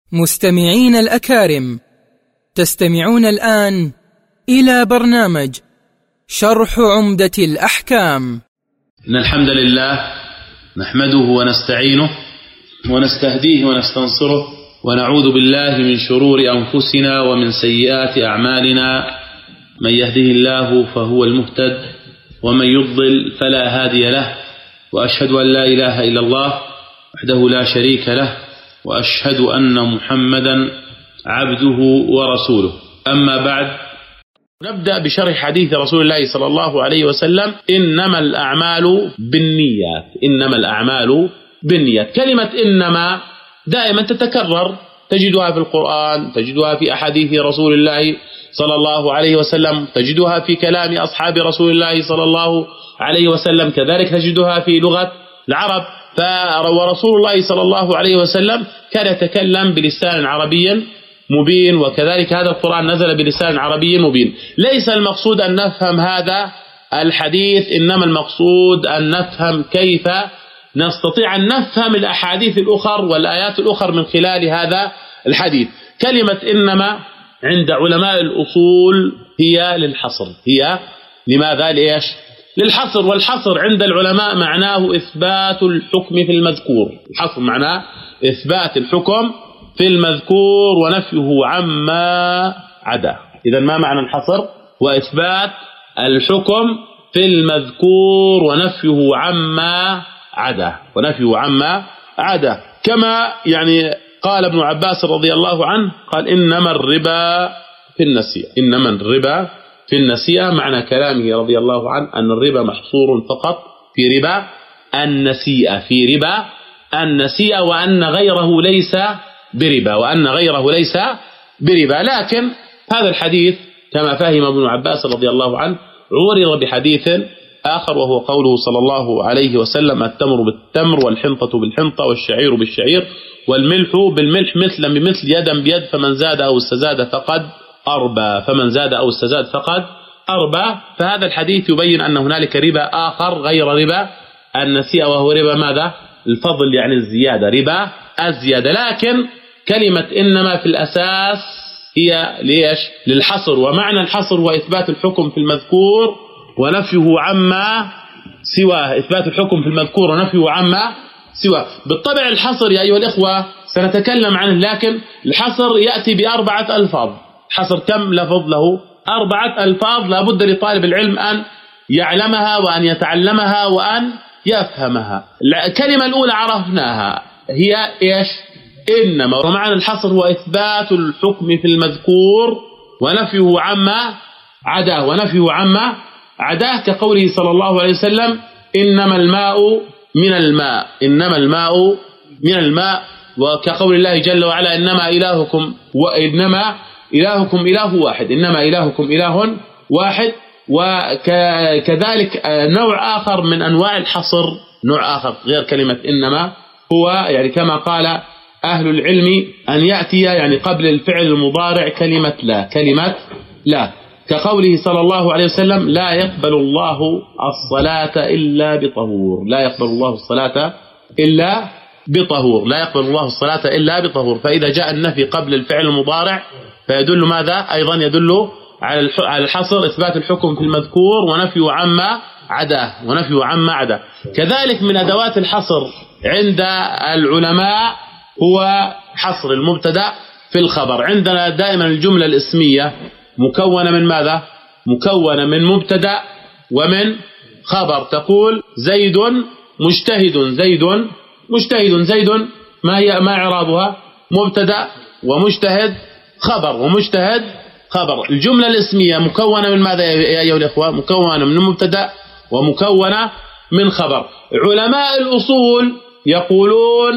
مستمعين الأكارم، تستمعون الآن إلى برنامج شرح عمدة الأحكام. إن الحمد لله نحمده ونستعينه ونستهديه ونستنصره ونعوذ بالله من شرور أنفسنا ومن سيئات أعمالنا. من يهده الله فهو المهتد ومن يضلل فلا هادي له، وأشهد أن لا إله إلا الله وحده لا شريك له، وأشهد أن محمدا عبده ورسوله. أما بعد، نبدأ بشرح حديث رسول الله صلى الله عليه وسلم: إنما الأعمال بالنيات. إنما الأعمال بالنيات. كلمة إنما دائما تتكرر، تجدها في القرآن، تجدها في أحاديث رسول الله صلى الله عليه وسلم، تجدها في كلام أصحاب رسول الله صلى الله عليه وسلم، كذلك تجدها في لغة العرب. ورسول الله صلى الله عليه وسلم كان يتكلم بلسان عربي مبين، وكذلك هذا القرآن نزل بلسان عربي مبين. ليس المقصود أن نفهم هذا الحديث، إنما المقصود أن نفهم كيف نستطيع أن نفهم الأحاديث الأخر والآيات الأخر من خلال هذا الحديث. كلمة إنما عند علماء الأصول هي للحصر. هي لماذا؟ لإيش؟ للحصر. والحصر عند العلماء معناه إثبات الحكم في المذكور. الحصر معناه إثبات الحكم في المذكور ونفيه عما عدا. إذن ما معنى الحصر؟ وإثبات الحكم في المذكور ونفيه عما عدا. ونفيه عما عدا، كما قال ابن عباس رضي الله عنه، قال: إنما الربا في النسيئة. إنما الربا في النسيئة. معنى كلامه رضي الله عنه أن الربا محصور فقط في ربا النسيئة، في ربا النسيئة، وأن غيره ليس بربا، وأن غيره ليس بربا. لكن هذا الحديث كما فهم ابن عباس رضي الله عنه عورض بحديث آخر، وهو قوله صلى الله عليه وسلم: التمر بالتمر والحنطة بالحنطة والشعير بالشعير والملح بالملح مثلا بمثل يدا بيد، فمن زاد أو استزاد فقد أربى. فمن زاد أو استزاد فقد أربى. فهذا الحديث يبين أن هنالك ربا آخر غير ربا النسيئة، وهو ربا ماذا؟ الفضل، يعني الزيادة، ربا الزيادة. لكن كلمة إنما في الأساس هي ليش؟ للحصر. ومعنى الحصر هو إثبات الحكم في المذكور ونفيه عما سواه. إثبات الحكم في المذكور ونفيه عما سواه. بالطبع الحصر يا أيها الإخوة سنتكلم عنه، لكن الحصر يأتي بأربعة ألفاظ. الحصر كم لفظ له؟ 4 ألفاظ لا بد لطالب العلم أن يعلمها وأن يتعلمها وأن يفهمها. الكلمة الأولى عرفناها، هي إيش؟ إنما. ومعنى الحصر هو إثبات الحكم في المذكور ونفيه عما عداه. ونفيه عما عداه، كقوله صلى الله عليه وسلم: إنما الماء من الماء. إنما الماء من الماء. وكقول الله جل وعلا: إنما إلهكم إله واحد. إنما إلهكم إله واحد. وكذلك نوع آخر من أنواع الحصر، نوع آخر غير كلمة إنما، هو كما قال أهل العلم أن يأتي قبل الفعل المضارع كلمة لا. كلمة لا، كقوله صلى الله عليه وسلم: لا يقبل الله الصلاة إلا بطهور. لا يقبل الله الصلاة إلا بطهور. لا يقبل الله الصلاة إلا بطهور. فإذا جاء النفي قبل الفعل المضارع فيدل ماذا؟ أيضا يدل على الحصر، إثبات الحكم في المذكور ونفيه عما عداه. ونفيه عما عداه. كذلك من أدوات الحصر عند العلماء هو حصر المبتدأ في الخبر. عندنا دائما الجملة الاسمية مكونة من ماذا؟ مكونة من مبتدأ ومن خبر. تقول: زيد مجتهد. زيد مجتهد. زيد ما إعرابها؟ مبتدأ ومجتهد خبر، ومجتهد خبر. الجملة الاسمية مكونة من ماذا يا أيها الإخوة؟ مكونة من مبتدأ ومكونة من خبر. علماء الأصول يقولون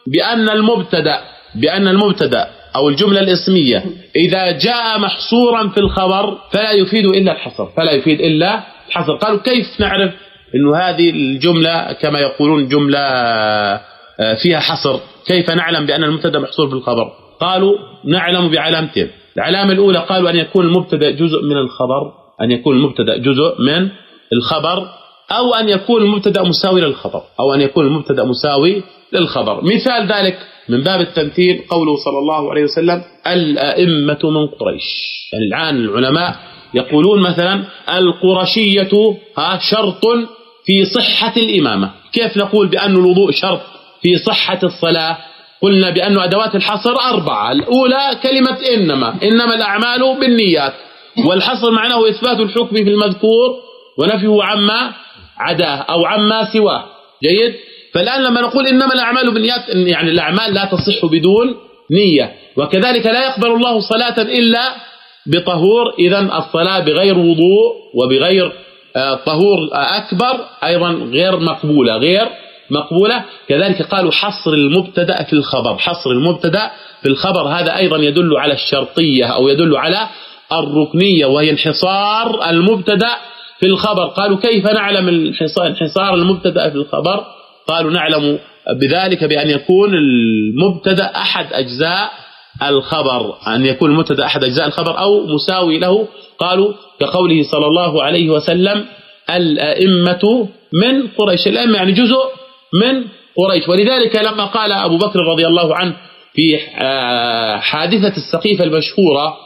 بأن المبتدأ أو الجملة الاسمية إذا جاء محصورا في الخبر فلا يفيد إلا الحصر. فلا يفيد إلا الحصر. قالوا: كيف نعرف أن هذه الجملة كما يقولون جملة فيها حصر؟ كيف نعلم بأن المبتدأ محصور في الخبر؟ قالوا: نعلم بعلامتين. العلامة الأولى قالوا أن يكون المبتدأ جزء من الخبر. أن يكون المبتدأ جزء من الخبر، أو أن يكون المبتدأ مساوي للخبر. أو أن يكون المبتدأ مساوي للخبر. مثال ذلك من باب التمثيل قوله صلى الله عليه وسلم الأئمة من قريش. يعني الآن العلماء يقولون مثلا القرشية شرط في صحة الإمامة. كيف نقول بأن الوضوء شرط في صحة الصلاة؟ قلنا بأن أدوات الحصر 4. الأولى كلمة إنما الأعمال بالنيات، والحصر معناه إثبات الحكم في المذكور ونفيه عما عداه أو عما سواه. جيد. فالآن لما نقول إنما الأعمال بالنيات، يعني الأعمال لا تصح بدون نية، وكذلك لا يقبل الله صلاة إلا بطهور. إذن الصلاة بغير وضوء وبغير طهور أكبر أيضا غير مقبولة. كذلك قالوا حصر المبتدأ في الخبر. حصر المبتدأ في الخبر هذا أيضا يدل على الشرطية أو يدل على الركنية، وهي انحصار المبتدأ في الخبر. قالوا كيف نعلم انحصار المبتدأ في الخبر؟ قالوا نعلم بذلك بأن يكون المبتدأ أحد أجزاء الخبر، أن يكون المبتدأ أحد أجزاء الخبر أو مساوي له. قالوا كقوله صلى الله عليه وسلم الأئمة من قريش. الأئمة يعني جزء من قريش. ولذلك لما قال أبو بكر رضي الله عنه في حادثة السقيفة المشهورة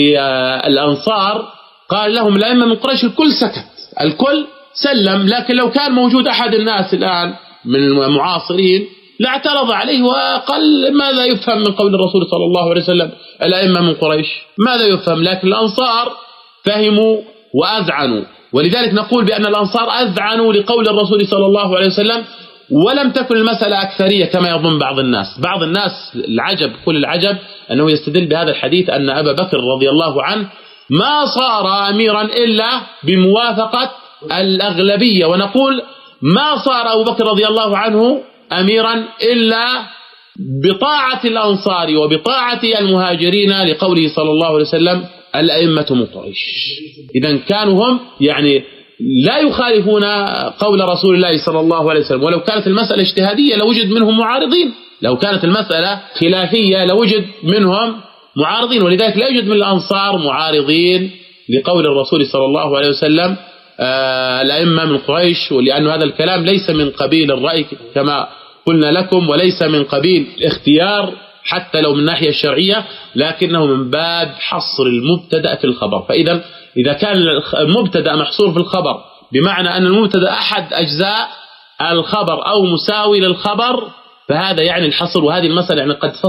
للأنصار قال لهم الأئمة من قريش، الكل سكت، الكل سلم. لكن لو كان موجود أحد الناس الآن من المعاصرين لاعترض عليه وقال ماذا يفهم من قول الرسول صلى الله عليه وسلم الأئمة من قريش؟ ماذا يفهم؟ لكن الأنصار فهموا وأذعنوا. ولذلك نقول بأن الأنصار أذعنوا لقول الرسول صلى الله عليه وسلم، ولم تكن المسألة أكثرية كما يظن بعض الناس. بعض الناس العجب، كل العجب أنه يستدل بهذا الحديث أن أبا بكر رضي الله عنه ما صار أميرا إلا بموافقة الأغلبية، ونقول ما صار أبو بكر رضي الله عنه أميرا إلا بطاعة الأنصار وبطاعة المهاجرين لقوله صلى الله عليه وسلم الأئمة من قريش. إذن كانوا هم يعني لا يخالفون قول رسول الله صلى الله عليه وسلم. ولو كانت المسألة اجتهادية لوجد منهم معارضين، لو كانت المسألة خلافية لوجد منهم معارضين. ولذلك لا يوجد من الأنصار معارضين لقول الرسول صلى الله عليه وسلم الأئمة من قريش، ولأن هذا الكلام ليس من قبيل الرأي كما قلنا لكم، وليس من قبيل اختيار حتى لو من الناحية الشرعية، لكنه من باب حصر المبتدأ في الخبر. فإذا إذا كان المبتدأ محصور في الخبر بمعنى أن المبتدأ أحد أجزاء الخبر أو مساوي للخبر، فهذا يعني الحصر. وهذه المسألة يعني قد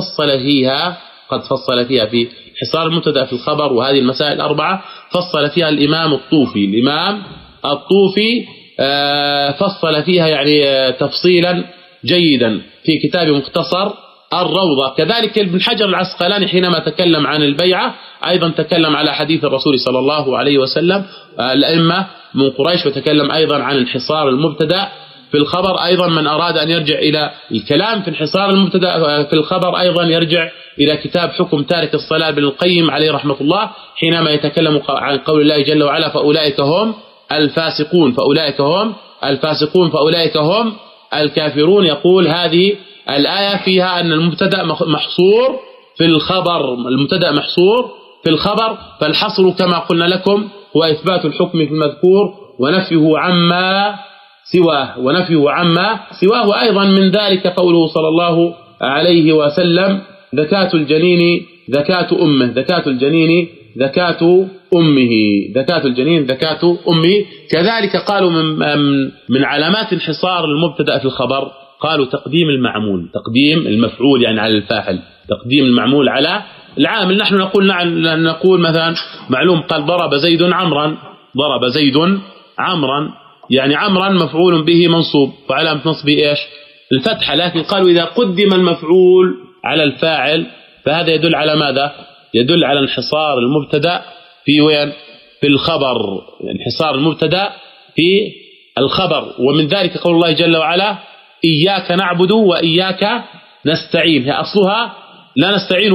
فصل فيها في حصار المبتدأ في الخبر، وهذه المسائل 4 فصل فيها الإمام الطوفي فصل فيها يعني تفصيلا جيدا في كتاب مختصر الروضة. كذلك ابن حجر العسقلاني حينما تكلم عن البيعة أيضا تكلم على حديث الرسول صلى الله عليه وسلم الأئمة من قريش، وتكلم أيضا عن انحصار المبتدأ في الخبر. أيضا من أراد أن يرجع إلى الكلام في انحصار المبتدأ في الخبر أيضا يرجع إلى كتاب حكم تارك الصلاة ابن القيم عليه رحمة الله، حينما يتكلم عن قول الله جل وعلا فأولئك هم الفاسقون فأولئك هم الكافرون. يقول هذه الآية فيها أن المبتدأ محصور في الخبر، فالحصر كما قلنا لكم هو إثبات الحكم في المذكور ونفيه عما سواه. وأيضا من ذلك قوله صلى الله عليه وسلم زكاة الجنين زكاة أمه. كذلك قالوا من علامات انحصار المبتدأ في الخبر قالوا تقديم المفعول يعني على الفاعل، تقديم المعمول على العامل. نحن نقول مثلا معلوم قال ضرب زيد عمرا، يعني عمرا مفعول به منصوب وعلامة نصبه ايش؟ الفتحة. لكن قالوا إذا قدم المفعول على الفاعل فهذا يدل على ماذا؟ يدل على انحصار المبتدأ في الخبر، انحصار المبتدأ في الخبر. ومن ذلك قول الله جل وعلا إياك نعبد وإياك نستعين، هي أصلها لا نستعين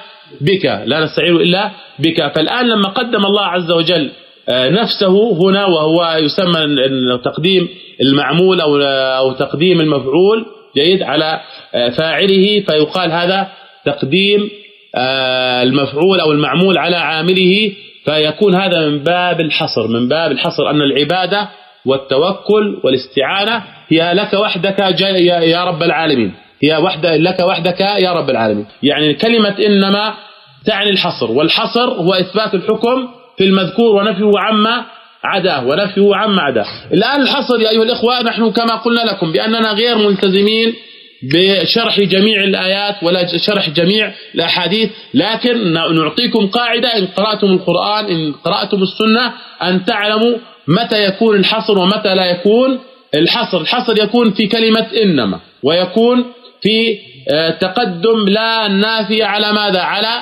إلا بك. فالآن لما قدم الله عز وجل نفسه هنا، وهو يسمى تقديم المعمول أو تقديم المفعول جيد على فاعله، فيقال هذا تقديم المفعول أو المعمول على عامله، فيكون هذا من باب الحصر أن العبادة والتوكل والاستعانة هي لك وحدك يا رب العالمين، هي لك وحدك يا رب العالمين. يعني كلمة إنما تعني الحصر، والحصر هو إثبات الحكم في المذكور ونفيه عما عداه الآن الحصر يا أيها الإخوة، نحن كما قلنا لكم بأننا غير ملتزمين بشرح جميع الآيات ولا شرح جميع الأحاديث، لكن نعطيكم قاعدة إن قرأتم القرآن إن قرأتم السنة أن تعلموا متى يكون الحصر ومتى لا يكون الحصر. الحصر يكون في كلمة إنما، ويكون في تقدم لا النافية على ماذا؟ على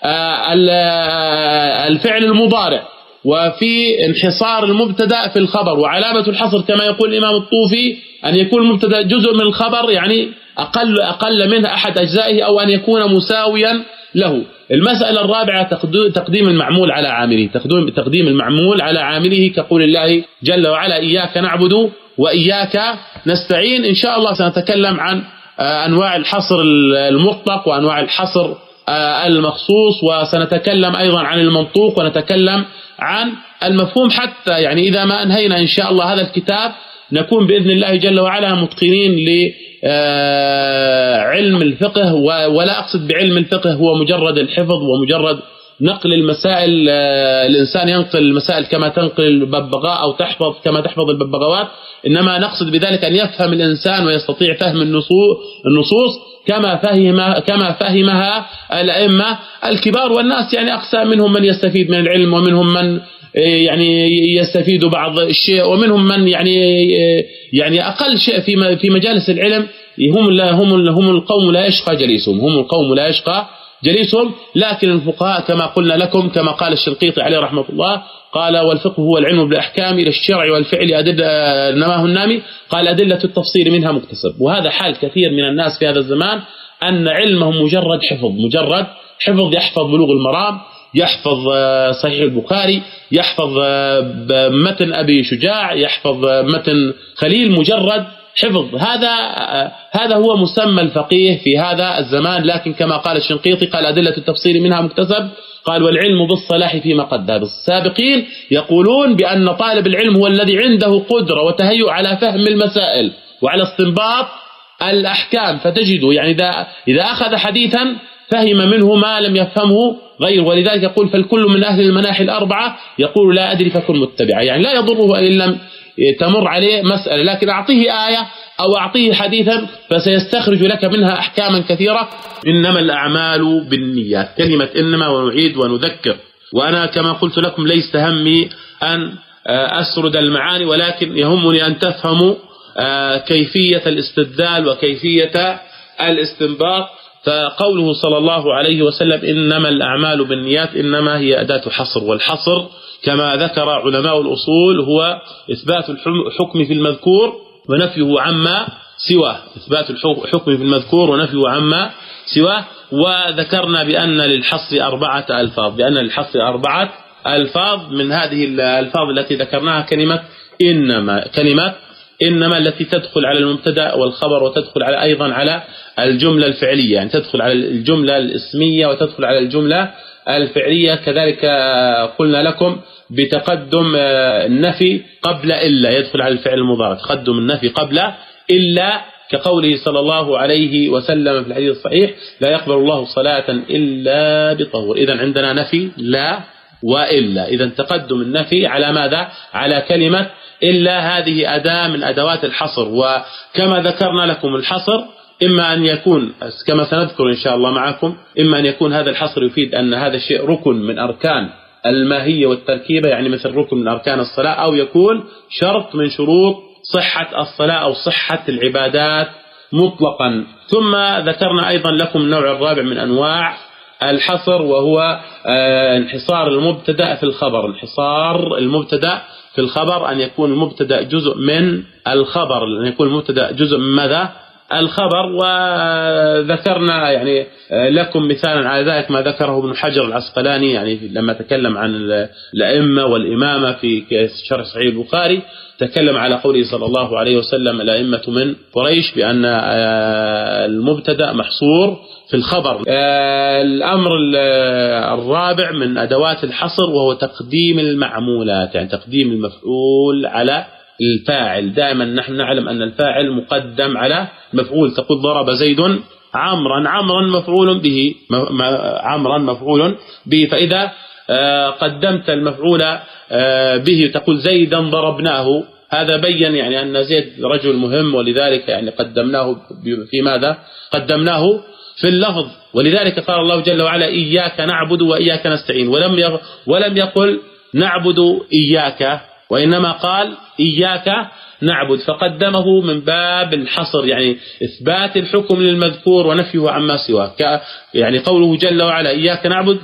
الفعل المضارع، وفي انحصار المبتدا في الخبر. وعلامة الحصر كما يقول الإمام الطوفي أن يكون المبتدا جزء من الخبر، يعني أقل منه أحد أجزائه، أو أن يكون مساويا له. المسألة الرابعة تقديم المعمول على عامله، تقديم المعمول على عامله كقول الله جل وعلا إياك نعبد وإياك نستعين. إن شاء الله سنتكلم عن أنواع الحصر المطلق وأنواع الحصر المخصوص، وسنتكلم أيضا عن المنطوق، ونتكلم عن المفهوم، حتى يعني إذا ما أنهينا إن شاء الله هذا الكتاب نكون بإذن الله جل وعلا متقنين لعلم الفقه. ولا أقصد بعلم الفقه هو مجرد الحفظ ومجرد نقل المسائل، الإنسان ينقل المسائل كما تنقل الببغاء أو تحفظ كما تحفظ الببغاوات، إنما نقصد بذلك أن يفهم الإنسان ويستطيع فهم النصوص كما فهمها الأئمة الكبار. والناس يعني أقسام، منهم من يستفيد من العلم، ومنهم من يعني يستفيد بعض الشيء، ومنهم من يعني أقل شيء في مجالس العلم هم القوم لا يشقى جليسهم. لكن الفقهاء كما قلنا لكم، كما قال الشنقيطي عليه رحمة الله، قال والفقه هو العلم بالأحكام إلى الشرع والفعل نماه النامي، قال أدلة التفصيل منها مكتسب. وهذا حال كثير من الناس في هذا الزمان، أن علمهم مجرد حفظ، يحفظ بلوغ المرام، يحفظ صحيح البخاري، يحفظ متن أبي شجاع، يحفظ متن خليل، مجرد حفظ. هذا هو مسمى الفقيه في هذا الزمان. لكن كما قال الشنقيطي قال أدلة التفصيل منها مكتسب، قال والعلم بالصلاح فيما قد ذهب. السابقين يقولون بأن طالب العلم هو الذي عنده قدرة وتهيؤ على فهم المسائل وعلى استنباط الأحكام، فتجده يعني إذا أخذ حديثا فهم منه ما لم يفهمه غير. ولذلك يقول فالكل من أهل المناحي الأربعة يقول لا أدري فكن متبعا، يعني لا يضره إن لم تمر عليه مسألة، لكن أعطيه آية أو أعطيه حديثا فسيستخرج لك منها أحكاما كثيرة. إنما الأعمال بالنيات، كلمة إنما ونعيد ونذكر. وأنا كما قلت لكم ليس همي أن أسرد المعاني، ولكن يهمني أن تفهموا كيفية الاستدلال وكيفية الاستنباط. فقوله صلى الله عليه وسلم إنما الأعمال بالنيات، إنما هي أداة حصر، والحصر كما ذكر علماء الأصول هو إثبات الحكم في المذكور ونفيه عما سواه، إثبات الحكم في المذكور ونفيه عما سواه. وذكرنا بأن للحصر 4 ألفاظ، أربعة ألفاظ. من هذه الألفاظ التي ذكرناها كلمة إنما التي تدخل على المبتدأ والخبر، وتدخل أيضا على الجملة الفعلية، يعني تدخل على الجملة الاسمية وتدخل على الجملة الفعلية. كذلك قلنا لكم بتقدم النفي قبل إلا، يدخل على الفعل المضارع، تقدم النفي قبل إلا، كقوله صلى الله عليه وسلم في الحديث الصحيح لا يقبل الله صلاة إلا بطهور. إذن عندنا نفي لا وإلا، إذن تقدم النفي على ماذا؟ على كلمة إلا. هذه أداة من أدوات الحصر. وكما ذكرنا لكم الحصر إما أن يكون كما سنذكر إن شاء الله معكم، إما أن يكون هذا الحصر يفيد أن هذا الشيء ركن من أركان الماهية والتركيبة، يعني مثل ركن من أركان الصلاة، أو يكون شرط من شروط صحة الصلاة أو صحة العبادات مطلقا. ثم ذكرنا أيضا لكم النوع الرابع من أنواع الحصر، وهو انحصار المبتدأ في الخبر. انحصار المبتدأ في الخبر، أن يكون المبتدأ جزء من الخبر، أن يكون المبتدأ جزء من ماذا؟ الخبر. وذكرنا يعني لكم مثالا على ذلك ما ذكره ابن حجر العسقلاني، يعني لما تكلم عن الأئمة والإمامة في شرح صحيح البخاري، تكلم على قوله صلى الله عليه وسلم الأئمة من قريش، بأن المبتدأ محصور في الخبر. الأمر الرابع من أدوات الحصر وهو تقديم المعمولات، يعني تقديم المفعول على الفاعل. دائما نحن نعلم أن الفاعل مقدم على مفعول. تقول ضرب زيد عمرا، عمرا مفعول به، عمرا مفعول به. فإذا قدمت المفعول به تقول زيدا ضربناه، هذا بين يعني أن زيد رجل مهم، ولذلك يعني قدمناه في ماذا؟ قدمناه في اللفظ. ولذلك قال الله جل وعلا إياك نعبد وإياك نستعين، ولم يقل نعبد إياك، وإنما قال إياك نعبد، فقدمه من باب الحصر، يعني إثبات الحكم للمذكور ونفيه عما سواه. يعني قوله جل وعلا إياك نعبد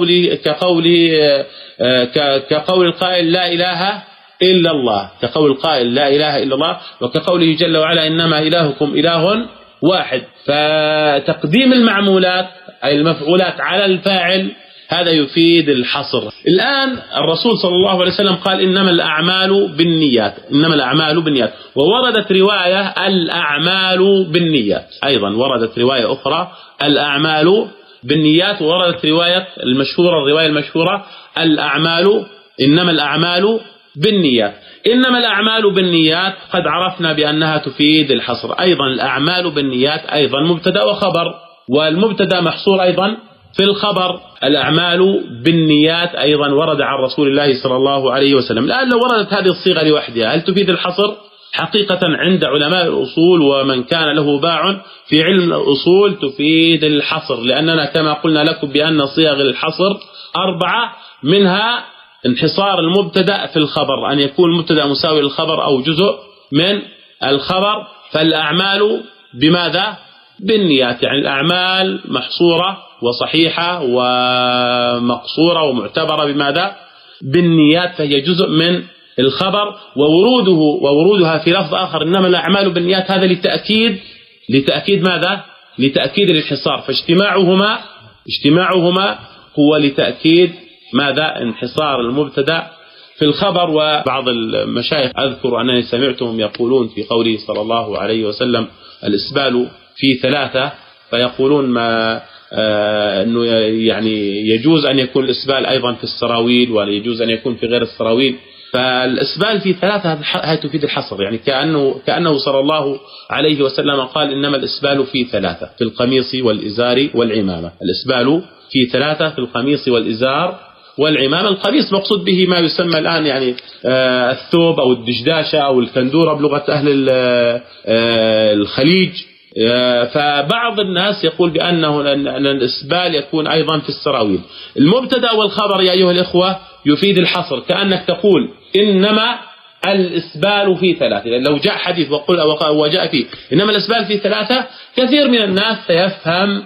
كقول القائل لا إله إلا الله، كقول القائل لا إله إلا الله، وكقوله جل وعلا إنما إلهكم إله واحد. فتقديم المعمولات أي المفعولات على الفاعل هذا يفيد الحصر. الآن الرسول صلى الله عليه وسلم قال إنما الأعمال بالنيات، إنما الأعمال بالنيات، ووردت رواية الأعمال بالنيات، أيضا وردت رواية أخرى الأعمال بالنيات، ووردت رواية الرواية المشهورة الأعمال إنما الأعمال بالنيات. إنما الأعمال بالنيات قد عرفنا بأنها تفيد الحصر. أيضا الأعمال بالنيات أيضا مبتدأ وخبر، والمبتدأ محصور أيضا في الخبر. الأعمال بالنيات أيضا ورد عن رسول الله صلى الله عليه وسلم. الآن لو وردت هذه الصيغة لوحدها هل تفيد الحصر؟ حقيقة عند علماء الأصول ومن كان له باع في علم الأصول تفيد الحصر، لأننا كما قلنا لكم بأن صيغ الحصر 4، منها انحصار المبتدأ في الخبر، أن يكون المبتدأ مساوي للخبر أو جزء من الخبر. فالأعمال بماذا؟ بالنيات، يعني الأعمال محصورة وصحيحة ومقصورة ومعتبرة بماذا؟ بالنيات، فهي جزء من الخبر. وورودها في لفظ آخر إنما الأعمال بالنيات هذا لتأكيد ماذا؟ لتأكيد الانحصار. فاجتماعهما هو لتأكيد ماذا؟ انحصار المبتدأ في الخبر. وبعض المشايخ أذكر أنني سمعتهم يقولون في قوله صلى الله عليه وسلم الإسبال في 3، فيقولون ما أنه يعني يجوز أن يكون الإسبال أيضا في السراويل ويجوز أن يكون في غير السراويل. فالإسبال في 3 هذه تفيد الحصر، يعني كأنه صلى الله عليه وسلم قال إنما الإسبال في 3، في القميص والإزار والعمامة. الإسبال في 3 في القميص والإزار والعمامة. القميص مقصود به ما يسمى الآن يعني الثوب أو الدشداشة أو الكندورة بلغة أهل الخليج. فبعض الناس يقول بأن الإسبال يكون أيضا في السراويل. المبتدأ والخبر يا أيها الإخوة يفيد الحصر، كأنك تقول إنما الإسبال في 3. لو جاء حديث وجاء فيه إنما الإسبال في 3 كثير من الناس سيفهم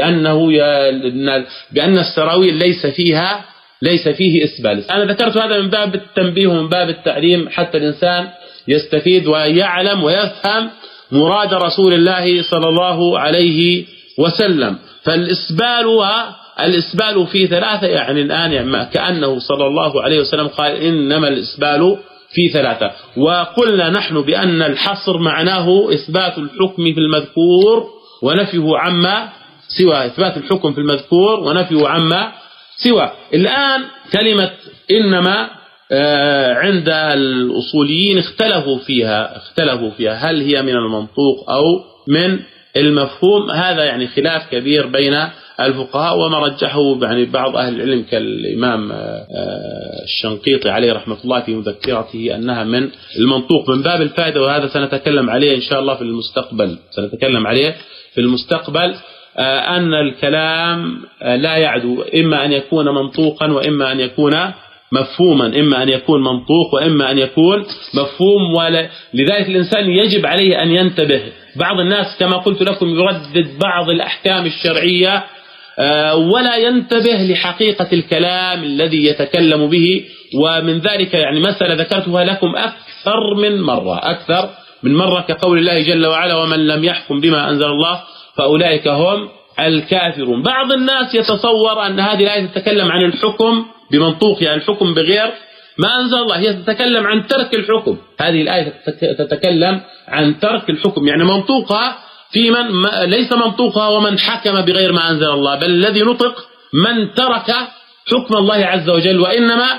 بأن السراويل ليس فيه إسبال. أنا ذكرت هذا من باب التنبيه ومن باب التعليم حتى الإنسان يستفيد ويعلم ويفهم مراد رسول الله صلى الله عليه وسلم. فالإسبال في 3 يعني الآن يعني كأنه صلى الله عليه وسلم قال إنما الإسبال في 3. وقلنا نحن بأن الحصر معناه إثبات الحكم في المذكور ونفيه عما سوى، إثبات الحكم في المذكور ونفيه عما سوى. الآن كلمة إنما عند الأصوليين اختلفوا فيها هل هي من المنطوق أو من المفهوم. هذا يعني خلاف كبير بين الفقهاء، وما رجحه يعني بعض أهل العلم كالإمام الشنقيطي عليه رحمة الله في مذكرته أنها من المنطوق من باب الفائدة. وهذا سنتكلم عليه إن شاء الله في المستقبل، أن الكلام لا يعدو، إما أن يكون منطوقا وإما أن يكون مفهوما، إما أن يكون منطوق وإما أن يكون مفهوم. لذلك الإنسان يجب عليه أن ينتبه. بعض الناس كما قلت لكم يردد بعض الأحكام الشرعية ولا ينتبه لحقيقة الكلام الذي يتكلم به. ومن ذلك يعني مسألة ذكرتها لكم أكثر من مرة كقول الله جل وعلا ومن لم يحكم بما أنزل الله فأولئك هم الكافرون. بعض الناس يتصور أن هذه الآية تتكلم عن الحكم بمنطوق، يعني الحكم بغير ما أنزل الله، هي تتكلم عن ترك الحكم. هذه الآية تتكلم عن ترك الحكم، يعني منطوقها في من ليس منطوقها ومن حكم بغير ما أنزل الله، بل الذي نطق من ترك حكم الله عز وجل. وإنما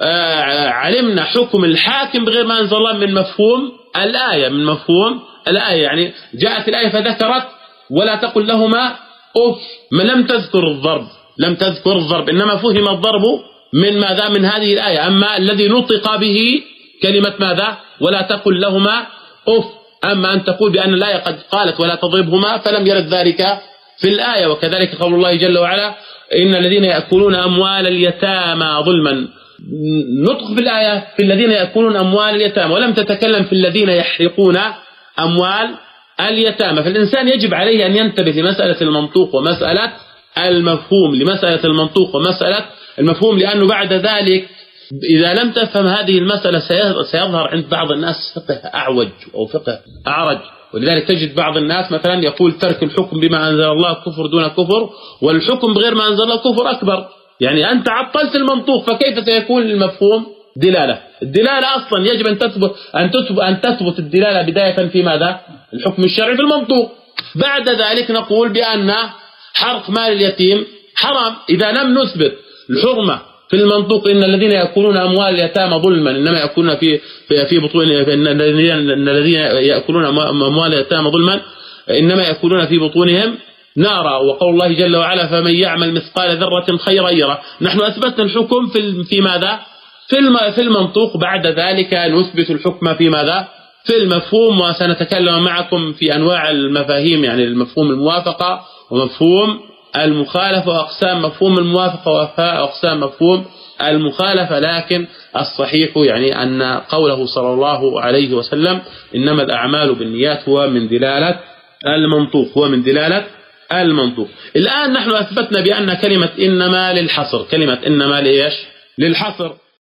علمنا حكم الحاكم بغير ما أنزل الله من مفهوم الآية، من مفهوم الآية. يعني جاءت الآية فذكرت ولا تقل لهما أف، ما لم تذكر الضرب، لم تذكر الضرب، إنما فهم الضرب من ماذا؟ من هذه الآية. أما الذي نطق به كلمة ماذا؟ ولا تقل لهما أف. أما أن تقول بأن الآية قد قالت ولا تضربهما فلم يرد ذلك في الآية. وكذلك قول الله جل وعلا إن الذين يأكلون أموال اليتامى ظلما، نطق في الآية في الذين يأكلون أموال اليتامى، ولم تتكلم في الذين يحرقون أموال اليتامى. فالإنسان يجب عليه أن ينتبه لمسألة المنطوق ومسألة المفهوم، لمسألة المنطوق ومسألة المفهوم، لأنه بعد ذلك إذا لم تفهم هذه المسألة سيظهر عند بعض الناس فقه أعوج أو فقه أعرج. ولذلك تجد بعض الناس مثلا يقول ترك الحكم بما أنزل الله كفر دون كفر، والحكم بغير ما أنزل الله كفر أكبر. يعني أنت عطلت المنطوق، فكيف سيكون المفهوم دلالة؟ الدلالة أصلا يجب أن تثبت الدلالة بداية في ماذا؟ الحكم الشرعي في المنطوق. بعد ذلك نقول بأن حرق مال اليتيم حرام إذا لم نثبت الحرمة في المنطوق. إن الذين يأكلون أموال اليتامى ظلما إنما يأكلون في بطون، إن الذين يأكلون أموال اليتامى ظلما إنما يأكلون في بطونهم نارا. وقول الله جل وعلا فمن يعمل مثقال ذرة خيرا يره. نحن أثبتنا الحكم في ماذا؟ في المنطوق. بعد ذلك نثبت الحكم في ماذا؟ في المفهوم. وسنتكلم معكم في أنواع المفاهيم، يعني المفهوم الموافقة ومفهوم المخالفة وأقسام مفهوم الموافقة وأقسام مفهوم المخالفة. لكن الصحيح يعني أن قوله صلى الله عليه وسلم إنما الأعمال بالنيات هو من دلالة المنطوق، هو من دلالة المنطوق. الآن نحن أثبتنا بأن كلمة إنما للحصر، كلمة إنما لإيش؟ للحصر.